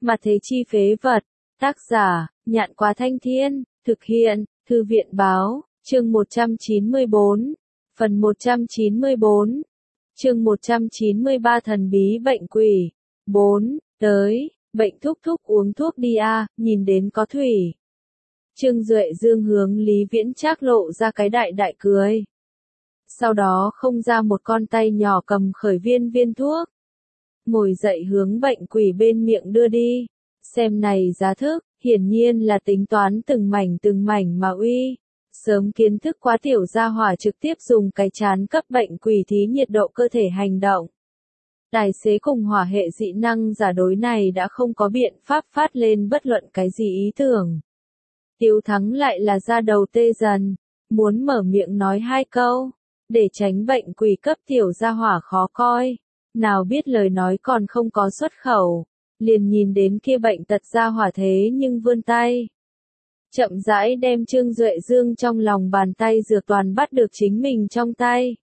Mà thế chi phế vật. Tác giả, Nhạn Quá Thanh Thiên, thực hiện, Thư viện Báo, chương 194, phần 194, chương 193 thần bí bệnh quỷ. 4, tới, bệnh thúc thúc uống thuốc đi a, nhìn đến có thủy. Trương Duệ Dương hướng Lý Viễn Trác lộ ra cái đại đại cười. Sau đó không ra một con tay nhỏ cầm khởi viên thuốc. Ngồi dậy hướng bệnh quỷ bên miệng đưa đi. Xem này giá thức, hiển nhiên là tính toán từng mảnh mà uy. Sớm kiến thức quá tiểu gia hỏa trực tiếp dùng cái chán cấp bệnh quỷ thí nhiệt độ cơ thể hành động. Tài xế cùng hỏa hệ dị năng giả đối này đã không có biện pháp phát lên bất luận cái gì ý tưởng. Tiếu Thắng lại là ra đầu tê dần, muốn mở miệng nói hai câu, để tránh bệnh quỷ cấp tiểu gia hỏa khó coi. Nào biết lời nói còn không có xuất khẩu, liền nhìn đến kia bệnh tật gia hỏa thế nhưng vươn tay. Chậm rãi đem Trương Duệ Dương trong lòng bàn tay dược toàn bắt được chính mình trong tay.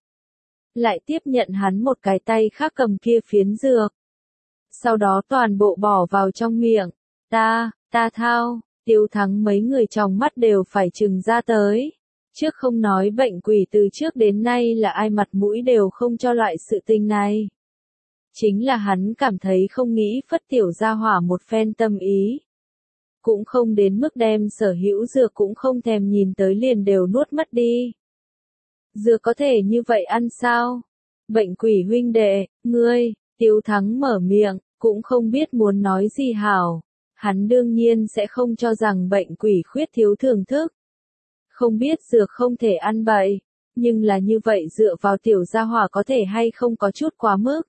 Lại tiếp nhận hắn một cái tay khác cầm kia phiến dược. Sau đó toàn bộ bỏ vào trong miệng. Ta thao, Tiếu Thắng mấy người trong mắt đều phải trừng ra tới. Trước không nói bệnh quỷ từ trước đến nay là ai mặt mũi đều không cho loại sự tình này. Chính là hắn cảm thấy không nghĩ phất tiểu gia hỏa một phen tâm ý. Cũng không đến mức đem sở hữu dược cũng không thèm nhìn tới liền đều nuốt mất đi. Dược có thể như vậy ăn sao? Bệnh quỷ huynh đệ, ngươi, Tiếu Thắng mở miệng, cũng không biết muốn nói gì hảo. Hắn đương nhiên sẽ không cho rằng bệnh quỷ khuyết thiếu thưởng thức. Không biết dược không thể ăn bậy, nhưng là như vậy dựa vào tiểu gia hỏa có thể hay không có chút quá mức.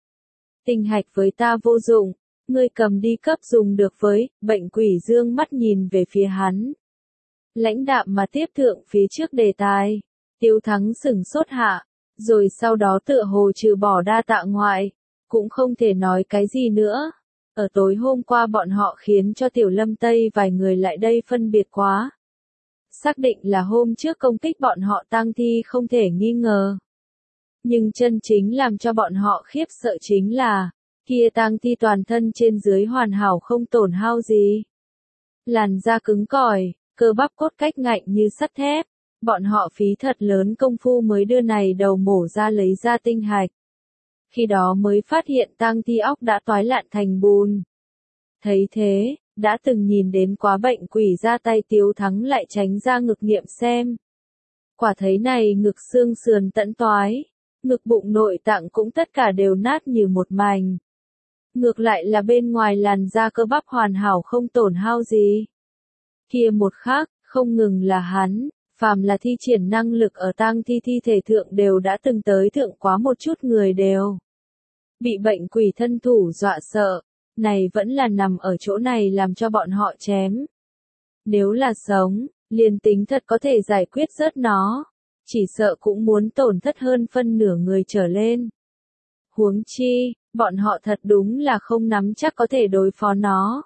Tinh hạch với ta vô dụng, ngươi cầm đi cấp dùng được với, bệnh quỷ dương mắt nhìn về phía hắn. Lãnh đạm mà tiếp thượng phía trước đề tài, Tiếu Thắng sửng sốt hạ, rồi sau đó tựa hồ trừ bỏ đa tạ ngoại, cũng không thể nói cái gì nữa. Ở tối hôm qua bọn họ khiến cho Tiểu Lâm Tây vài người lại đây phân biệt quá. Xác định là hôm trước công kích bọn họ tang thi không thể nghi ngờ. Nhưng chân chính làm cho bọn họ khiếp sợ chính là, kia tang thi toàn thân trên dưới hoàn hảo không tổn hao gì. Làn da cứng cỏi, cơ bắp cốt cách ngạnh như sắt thép. Bọn họ phí thật lớn công phu mới đưa này đầu mổ ra lấy ra tinh hạch. Khi đó mới phát hiện tang thi óc đã toái lạn thành bùn. Thấy thế, đã từng nhìn đến quá bệnh quỷ ra tay Tiếu Thắng lại tránh ra ngực nghiệm xem. Quả thấy này ngực xương sườn tận toái, ngực bụng nội tạng cũng tất cả đều nát như một mảnh. Ngược lại là bên ngoài làn da cơ bắp hoàn hảo không tổn hao gì. Kia một khác, không ngừng là hắn, phàm là thi triển năng lực ở tang thi thi thể thượng đều đã từng tới thượng quá một chút người đều. Bị bệnh quỷ thân thủ dọa sợ, này vẫn là nằm ở chỗ này làm cho bọn họ chém. Nếu là sống, liền tính thật có thể giải quyết rớt nó, chỉ sợ cũng muốn tổn thất hơn phân nửa người trở lên. Huống chi, bọn họ thật đúng là không nắm chắc có thể đối phó nó.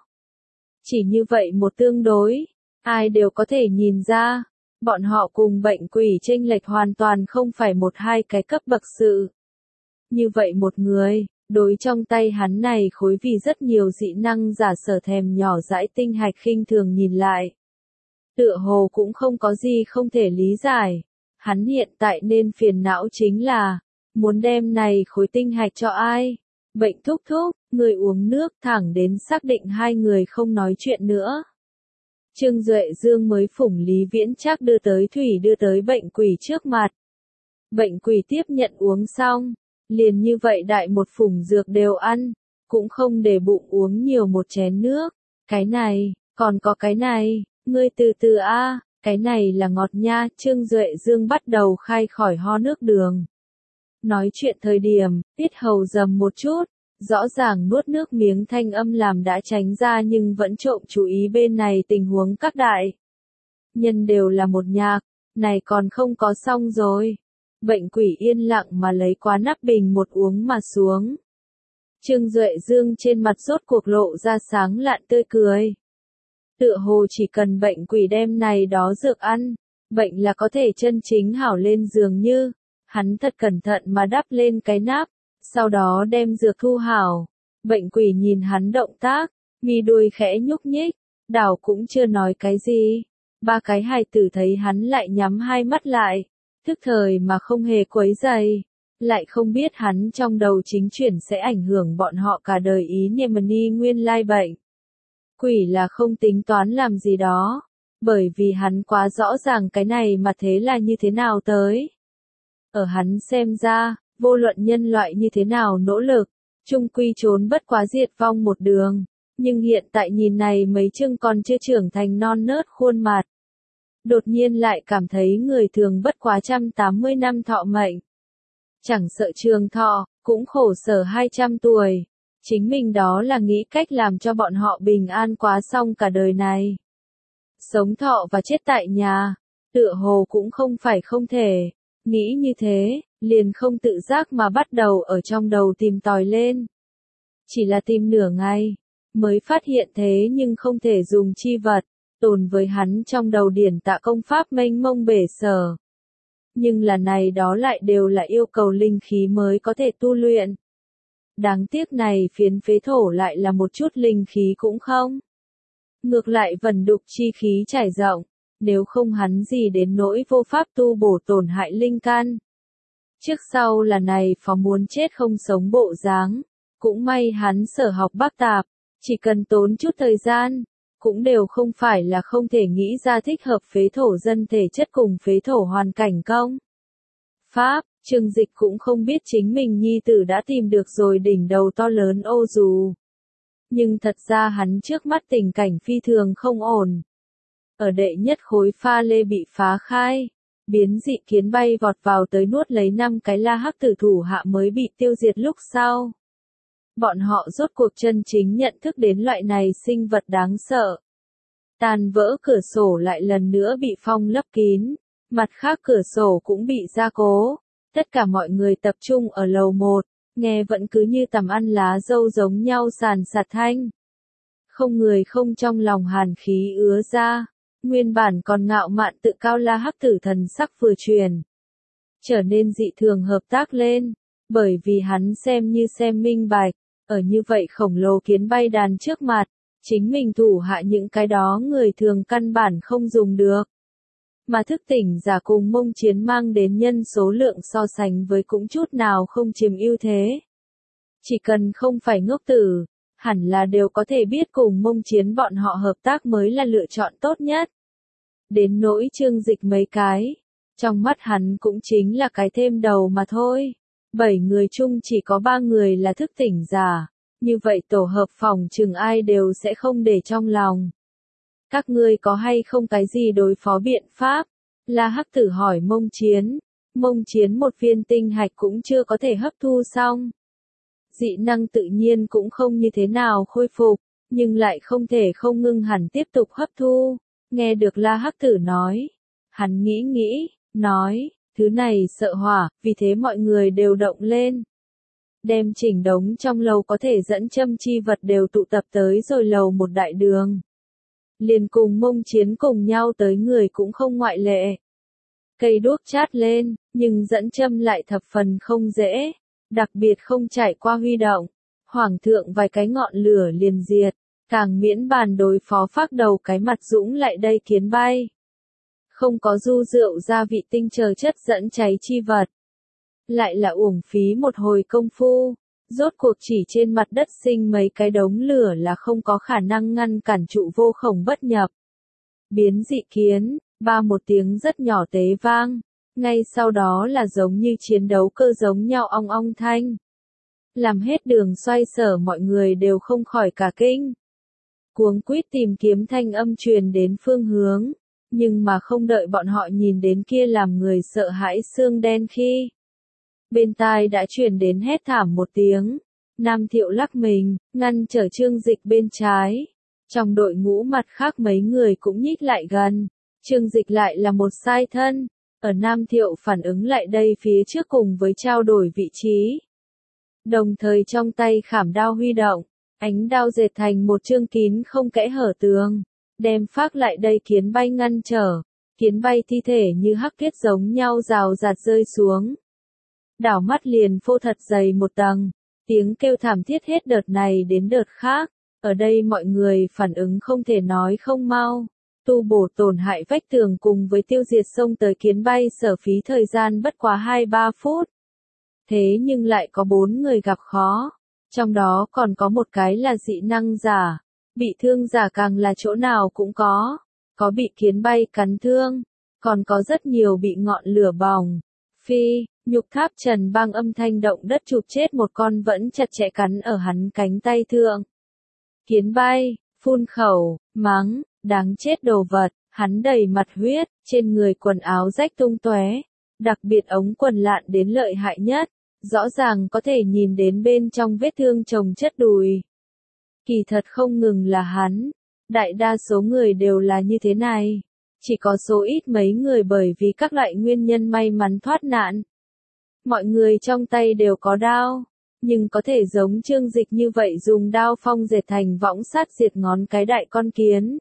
Chỉ như vậy một tương đối, ai đều có thể nhìn ra, bọn họ cùng bệnh quỷ chênh lệch hoàn toàn không phải một hai cái cấp bậc sự. Như vậy một người, đối trong tay hắn này khối vì rất nhiều dị năng giả sở thèm nhỏ dãi tinh hạch khinh thường nhìn lại. Tựa hồ cũng không có gì không thể lý giải. Hắn hiện tại nên phiền não chính là, muốn đem này khối tinh hạch cho ai? Bệnh thúc thúc, người uống nước thẳng đến xác định hai người không nói chuyện nữa. Trương Duệ Dương mới phủng Lý Viễn Trác đưa tới thủy đưa tới bệnh quỷ trước mặt. Bệnh quỷ tiếp nhận uống xong, liền như vậy đại một phủng dược đều ăn, cũng không để bụng uống nhiều một chén nước. Cái này, còn có cái này, ngươi từ từ a, cái này là ngọt nha. Trương Duệ Dương bắt đầu khai khỏi ho nước đường. Nói chuyện thời điểm, tiết hầu dầm một chút, rõ ràng nuốt nước miếng thanh âm làm đã tránh ra nhưng vẫn trộm chú ý bên này tình huống các đại. Nhân đều là một nhạc, này còn không có xong rồi. Bệnh quỷ yên lặng mà lấy quá nắp bình một uống mà xuống. Trương Duệ Dương trên mặt rốt cuộc lộ ra sáng lạn tươi cười. Tựa hồ chỉ cần bệnh quỷ đem này đó dược ăn, bệnh là có thể chân chính hảo lên dường như. Hắn thật cẩn thận mà đắp lên cái nắp, sau đó đem dược thu hảo. Bệnh quỷ nhìn hắn động tác, Mi đuôi khẽ nhúc nhích, đảo cũng chưa nói cái gì. Ba cái hài tử thấy hắn lại nhắm hai mắt lại, thức thời mà không hề quấy rầy, lại không biết hắn trong đầu chính chuyển sẽ ảnh hưởng bọn họ cả đời ý niệm ni nguyên lai bệnh. Quỷ là không tính toán làm gì đó, bởi vì hắn quá rõ ràng cái này mà thế là như thế nào tới. Ở hắn xem ra, vô luận nhân loại như thế nào nỗ lực, chung quy trốn bất quá diệt vong một đường, nhưng hiện tại nhìn này mấy chương còn chưa trưởng thành non nớt khuôn mặt. Đột nhiên lại cảm thấy người thường bất quá 180 năm thọ mệnh. Chẳng sợ trường thọ, cũng khổ sở 200 tuổi. Chính mình đó là nghĩ cách làm cho bọn họ bình an quá xong cả đời này. Sống thọ và chết tại nhà, tựa hồ cũng không phải không thể. Nghĩ như thế, liền không tự giác mà bắt đầu ở trong đầu tìm tòi lên. Chỉ là tìm nửa ngày, mới phát hiện thế nhưng không thể dùng chi vật, tồn với hắn trong đầu điển tạ công pháp mênh mông bể sở. Nhưng là này đó lại đều là yêu cầu linh khí mới có thể tu luyện. Đáng tiếc này phiến phế thổ lại là một chút linh khí cũng không. Ngược lại vần đục chi khí trải rộng, nếu không hắn gì đến nỗi vô pháp tu bổ tổn hại linh căn. Trước sau là này phó muốn chết không sống bộ dáng, cũng may hắn sở học bác tạp, chỉ cần tốn chút thời gian, cũng đều không phải là không thể nghĩ ra thích hợp phế thổ dân thể chất cùng phế thổ hoàn cảnh công. Pháp, Trương Dịch cũng không biết chính mình nhi tử đã tìm được rồi đỉnh đầu to lớn ô dù. Nhưng thật ra hắn trước mắt tình cảnh phi thường không ổn. Ở đệ nhất khối pha lê bị phá khai, biến dị kiến bay vọt vào tới nuốt lấy 5 cái la hắc tử thủ hạ mới bị tiêu diệt lúc sau. Bọn họ rốt cuộc chân chính nhận thức đến loại này sinh vật đáng sợ. Tàn vỡ cửa sổ lại lần nữa bị phong lấp kín, mặt khác cửa sổ cũng bị gia cố. Tất cả mọi người tập trung ở lầu 1, nghe vẫn cứ như tầm ăn lá dâu giống nhau sàn sạt thanh. Không người không trong lòng hàn khí ứa ra, nguyên bản còn ngạo mạn tự cao la hắc tử thần sắc vừa truyền. Trở nên dị thường hợp tác lên, bởi vì hắn xem như xem minh bạch, ở như vậy khổng lồ kiến bay đàn trước mặt, chính mình thủ hạ những cái đó người thường căn bản không dùng được. Mà thức tỉnh giả cùng mông chiến mang đến nhân số lượng so sánh với cũng chút nào không chiếm ưu thế. Chỉ cần không phải ngốc tử, hẳn là đều có thể biết cùng mông chiến bọn họ hợp tác mới là lựa chọn tốt nhất. Đến nỗi Trương Dịch mấy cái, trong mắt hắn cũng chính là cái thêm đầu mà thôi. 7 người chung chỉ có 3 người là thức tỉnh giả, như vậy tổ hợp phòng chừng ai đều sẽ không để trong lòng. Các ngươi có hay không cái gì đối phó biện pháp? La Hắc Tử hỏi Mông Chiến. Mông Chiến một viên tinh hạch cũng chưa có thể hấp thu xong. Dị năng tự nhiên cũng không như thế nào khôi phục, nhưng lại không thể không ngưng hẳn tiếp tục hấp thu. Nghe được La Hắc Tử nói, hắn nghĩ, nói, thứ này sợ hỏa, vì thế mọi người đều động lên. Đem chỉnh đống trong lầu có thể dẫn châm chi vật đều tụ tập tới rồi lầu một đại đường. Liền cùng Mông Chiến cùng nhau tới người cũng không ngoại lệ. Cây đuốc chát lên, nhưng dẫn châm lại thập phần không dễ, đặc biệt không trải qua huy động. Hoàng thượng vài cái ngọn lửa liền diệt, càng miễn bàn đối phó phác đầu cái mặt dũng lại đây kiến bay. Không có du rượu gia vị tinh chờ chất dẫn cháy chi vật. Lại là uổng phí một hồi công phu, rốt cuộc chỉ trên mặt đất sinh mấy cái đống lửa là không có khả năng ngăn cản trụ vô khổng bất nhập. Biến dị kiến, ba một tiếng rất nhỏ tế vang, ngay sau đó là giống như chiến đấu cơ giống nhau ong ong thanh. Làm hết đường xoay sở mọi người đều không khỏi cả kinh. Cuống quýt tìm kiếm thanh âm truyền đến phương hướng, nhưng mà không đợi bọn họ nhìn đến kia làm người sợ hãi xương đen khi. Bên tai đã truyền đến hét thảm một tiếng, Nam Thiệu lắc mình, ngăn trở Trương Dịch bên trái. Trong đội ngũ mặt khác mấy người cũng nhích lại gần, Trương Dịch lại là một sai thân, ở Nam Thiệu phản ứng lại đây phía trước cùng với trao đổi vị trí. Đồng thời trong tay khảm đao huy động, ánh đao dệt thành một chương kín không kẽ hở tường, đem phác lại đây kiến bay ngăn trở, kiến bay thi thể như hắc kết giống nhau rào rạt rơi xuống. Đảo mắt liền phô thật dày một tầng, tiếng kêu thảm thiết hết đợt này đến đợt khác, Ở đây mọi người phản ứng không thể nói không mau. Tu bổ tổn hại vách tường cùng với tiêu diệt xông tới kiến bay sở phí thời gian bất quá 2-3 phút. Thế nhưng lại có 4 người gặp khó. Trong đó còn có một cái là dị năng giả. Bị thương giả càng là chỗ nào cũng có. Có bị kiến bay cắn thương. Còn có rất nhiều bị ngọn lửa bỏng. Phi, nhục tháp trần băng âm thanh động đất chụp chết một con vẫn chặt chẽ cắn ở hắn cánh tay thượng. Kiến bay, phun khẩu, mắng, đáng chết đồ vật, hắn đầy mặt huyết, trên người quần áo rách tung tóe, đặc biệt ống quần lạn đến lợi hại nhất, rõ ràng có thể nhìn đến bên trong vết thương chồng chất đùi. Kỳ thật không ngừng là hắn, đại đa số người đều là như thế này, chỉ có số ít mấy người bởi vì các loại nguyên nhân may mắn thoát nạn. Mọi người trong tay đều có đao. Nhưng có thể giống Trương Dịch như vậy dùng đao phong dệt thành võng sắt diệt ngón cái đại con kiến.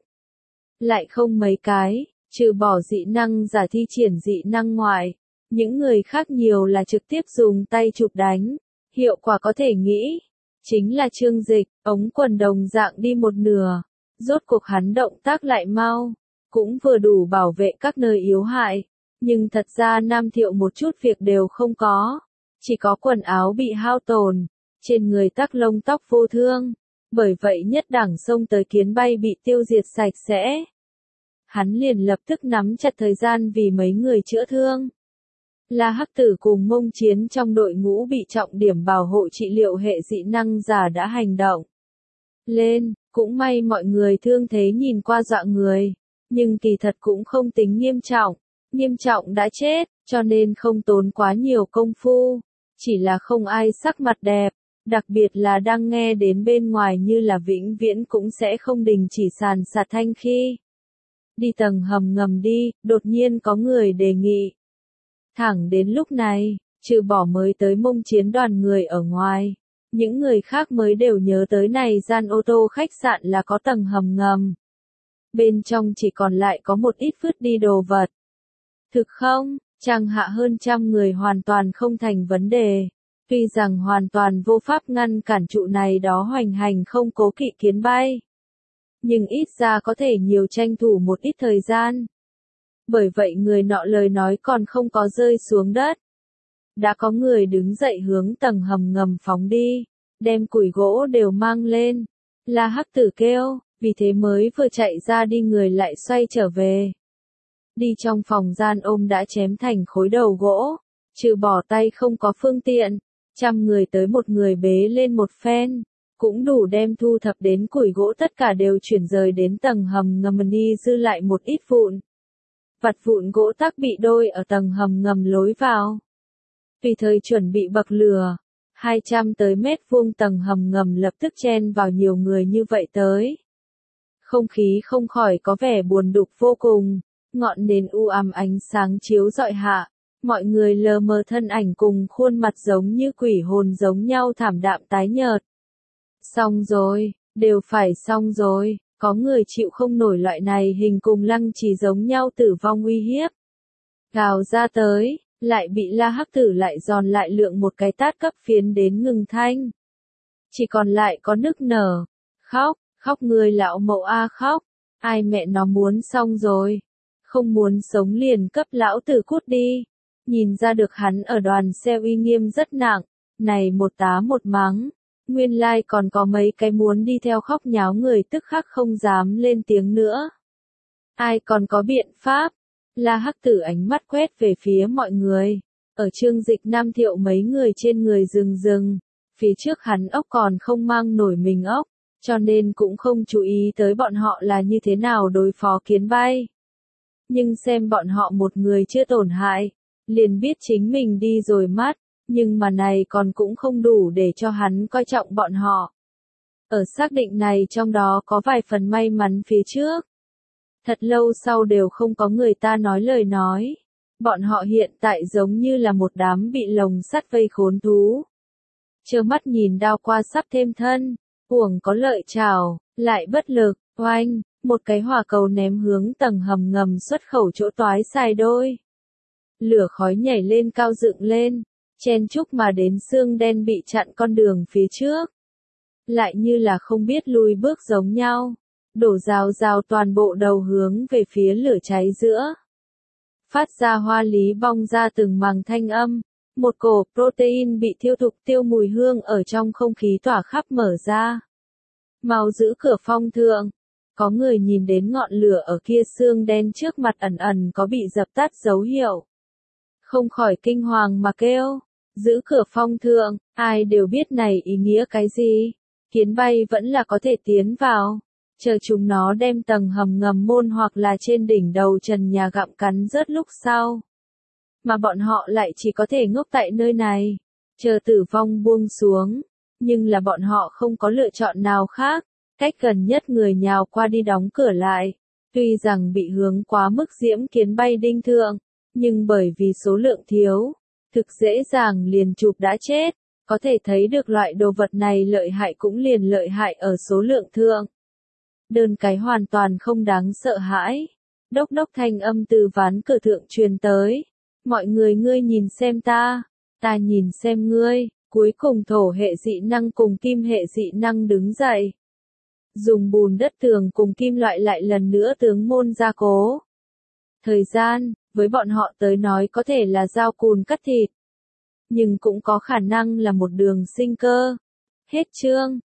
Lại không mấy cái, trừ bỏ dị năng giả thi triển dị năng ngoại. Những người khác nhiều là trực tiếp dùng tay chụp đánh. Hiệu quả có thể nghĩ. Chính là Trương Dịch, ống quần đồng dạng đi một nửa. Rốt cuộc hắn động tác lại mau. Cũng vừa đủ bảo vệ các nơi yếu hại. Nhưng thật ra Nam Thiệu một chút việc đều không có. Chỉ có quần áo bị hao tổn, trên người tắc lông tóc vô thương, bởi vậy nhất đẳng xông tới kiến bay bị tiêu diệt sạch sẽ. Hắn liền lập tức nắm chặt thời gian vì mấy người chữa thương. La Hắc Tử cùng Mông Chiến trong đội ngũ bị trọng điểm bảo hộ trị liệu hệ dị năng giả đã hành động lên, cũng may mọi người thương thế nhìn qua dọa người, nhưng kỳ thật cũng không tính nghiêm trọng đã chết, cho nên không tốn quá nhiều công phu. Chỉ là không ai sắc mặt đẹp, đặc biệt là đang nghe đến bên ngoài như là vĩnh viễn cũng sẽ không đình chỉ sàn sạt thanh khi. Đi tầng hầm ngầm đi, đột nhiên có người đề nghị. Thẳng đến lúc này, trừ bỏ mới tới Mông Chiến đoàn người ở ngoài, những người khác mới đều nhớ tới này gian ô tô khách sạn là có tầng hầm ngầm. Bên trong chỉ còn lại có một ít vứt đi đồ vật. Thực không? Trang hạ hơn 100 người hoàn toàn không thành vấn đề. Tuy rằng hoàn toàn vô pháp ngăn cản trụ này đó hoành hành không cố kỵ kiến bay. Nhưng ít ra có thể nhiều tranh thủ một ít thời gian. Bởi vậy người nọ lời nói còn không có rơi xuống đất. Đã có người đứng dậy hướng tầng hầm ngầm phóng đi. Đem củi gỗ đều mang lên. La Hắc Tử kêu, vì thế mới vừa chạy ra đi người lại xoay trở về. Đi trong phòng gian ôm đã chém thành khối đầu gỗ, trừ bỏ tay không có phương tiện, 100 người tới một người bế lên một phen, cũng đủ đem thu thập đến củi gỗ tất cả đều chuyển rời đến tầng hầm ngầm đi dư lại một ít vụn. Vặt vụn gỗ tắc bị đôi ở tầng hầm ngầm lối vào. Tùy thời chuẩn bị bậc lửa, 200 tới mét vuông tầng hầm ngầm lập tức chen vào nhiều người như vậy tới. Không khí không khỏi có vẻ buồn đục vô cùng. Ngọn nến u ám ánh sáng chiếu rọi hạ, mọi người lờ mờ thân ảnh cùng khuôn mặt giống như quỷ hồn giống nhau thảm đạm tái nhợt. Xong rồi, đều phải xong rồi, có người chịu không nổi loại này hình cùng Lăng Trì giống nhau tử vong uy hiếp. Gào ra tới, lại bị La Hắc Tử lại giòn lại lượng một cái tát cấp phiến đến ngừng thanh. Chỉ còn lại có nức nở, khóc người lão mậu a khóc, ai mẹ nó muốn xong rồi. Không muốn sống liền cấp lão tử cút đi. Nhìn ra được hắn ở đoàn xe uy nghiêm rất nặng, này một tá một mắng. Nguyên lai còn có mấy cái muốn đi theo khóc nháo người tức khắc không dám lên tiếng nữa. Ai còn có biện pháp? La Hắc Tử ánh mắt quét về phía mọi người. Ở Trương Dịch Nam Thiệu mấy người trên người rừng. Phía trước hắn ốc còn không mang nổi mình ốc, cho nên cũng không chú ý tới bọn họ là như thế nào đối phó kiến bay. Nhưng xem bọn họ một người chưa tổn hại, liền biết chính mình đi rồi mất, nhưng mà này còn cũng không đủ để cho hắn coi trọng bọn họ. Ở xác định này trong đó có vài phần may mắn phía trước. Thật lâu sau đều không có người ta nói lời nói. Bọn họ hiện tại giống như là một đám bị lồng sắt vây khốn thú. Trơ mắt nhìn đao qua sắp thêm thân, uổng có lợi chảo, lại bất lực, oanh. Một cái hỏa cầu ném hướng tầng hầm ngầm xuất khẩu chỗ toái xài đôi. Lửa khói nhảy lên cao dựng lên, chen chúc mà đến xương đen bị chặn con đường phía trước. lại như là không biết lùi bước giống nhau, đổ rào rào toàn bộ đầu hướng về phía lửa cháy giữa. Phát ra hoa lý bong ra từng màng thanh âm, một cổ protein bị thiêu thục tiêu mùi hương ở trong không khí tỏa khắp mở ra. Mau giữ cửa phong thượng, có người nhìn đến ngọn lửa ở kia xương đen trước mặt ẩn ẩn có bị dập tắt dấu hiệu. Không khỏi kinh hoàng mà kêu, giữ cửa phong thượng, ai đều biết này ý nghĩa cái gì, kiến bay vẫn là có thể tiến vào, chờ chúng nó đem tầng hầm ngầm môn hoặc là trên đỉnh đầu trần nhà gặm cắn rớt lúc sau. Mà bọn họ lại chỉ có thể ngốc tại nơi này, chờ tử vong buông xuống, nhưng là bọn họ không có lựa chọn nào khác, cách gần nhất người nhào qua đi đóng cửa lại, tuy rằng bị hướng quá mức diễm kiến bay đinh thượng, nhưng bởi vì số lượng thiếu, thực dễ dàng liền chụp đã chết, có thể thấy được loại đồ vật này lợi hại cũng liền lợi hại ở số lượng thượng. Đơn cái hoàn toàn không đáng sợ hãi. Đốc đốc thanh âm từ ván cửa thượng truyền tới. Mọi người ngươi nhìn xem ta nhìn xem ngươi, cuối cùng thổ hệ dị năng cùng kim hệ dị năng đứng dậy. Dùng bùn đất tường cùng kim loại lại lần nữa tướng môn gia cố. Thời gian, với bọn họ tới nói có thể là dao cùn cắt thịt. Nhưng cũng có khả năng là một đường sinh cơ. Hết chương.